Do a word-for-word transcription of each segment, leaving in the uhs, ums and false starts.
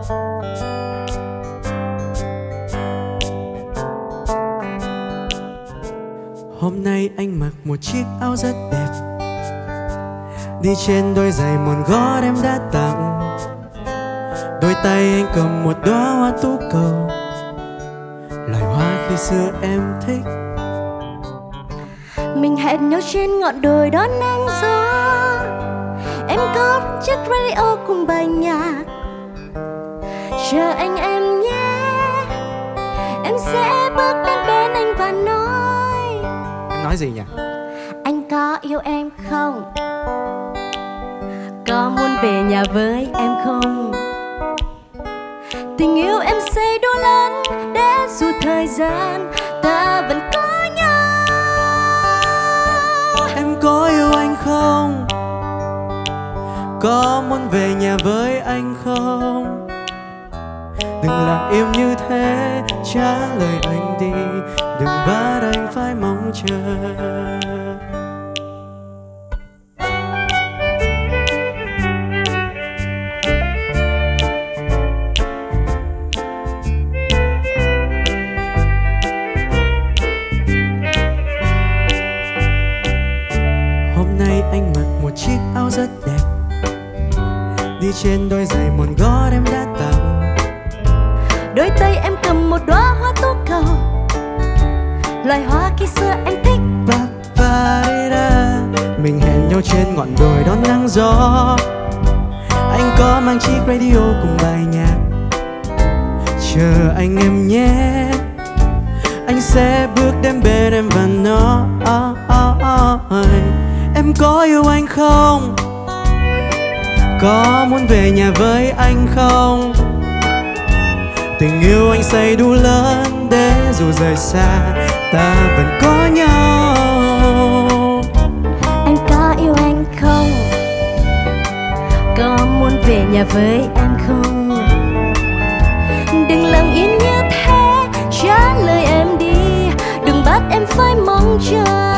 Hôm nay anh mặc một chiếc áo rất đẹp, đi trên đôi giày mòn gót em đã tặng. Đôi tay anh cầm một đóa hoa tú cầu, loài hoa khi xưa em thích. Mình hẹn nhau trên ngọn đồi đón nắng gió. Em có chiếc radio cùng bài nhạc. Chờ anh em nhé, em sẽ bước đến bên anh và nói. Em nói gì nhỉ? Anh có yêu em không? Có muốn về nhà với em không? Tình yêu em sẽ đủ lớn để dù thời gian ta vẫn có nhau. Em có yêu anh không? Có muốn về nhà với anh không? Đừng lặng im như thế, trả lời anh đi. Đừng bắt anh phải mong chờ. Hôm nay anh mặc một chiếc áo rất đẹp, đi trên đôi giày mòn gót em đã tặng. Đôi tay em cầm một đóa hoa tú cầu, loài hoa khi xưa anh thích. Ba ba đi da. Mình hẹn nhau trên ngọn đồi đón nắng gió. Anh có mang chiếc radio cùng bài nhạc. Chờ anh em nhé, anh sẽ bước đến bên em và nói em có yêu anh không? Có muốn về nhà với anh không? Tình yêu anh xây đủ lớn để dù rời xa ta vẫn có nhau. Anh có yêu anh không? Có muốn về nhà với em không? Đừng lặng yên như thế, trả lời em đi. Đừng bắt em phải mong chờ.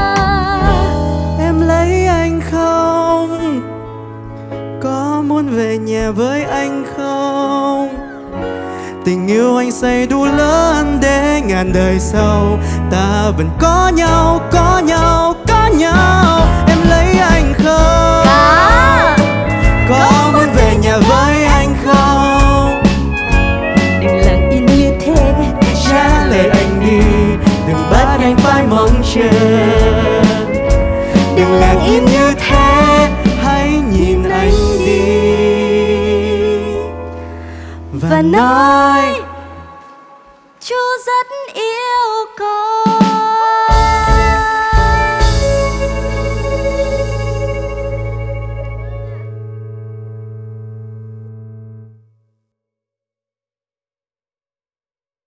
Em lấy anh không? Có muốn về nhà với anh không? Tình yêu anh xây đủ lớn để ngàn đời sau ta vẫn có nhau, có nhau, có nhau. Em lấy anh không? Có. Có muốn về nhà với anh không? Đừng lặng yên như thế, Trả lời anh đi. Đừng bắt anh phải mong chờ. Đừng lặng im như thế, hãy nhìn anh đi và nói chú rất yêu con.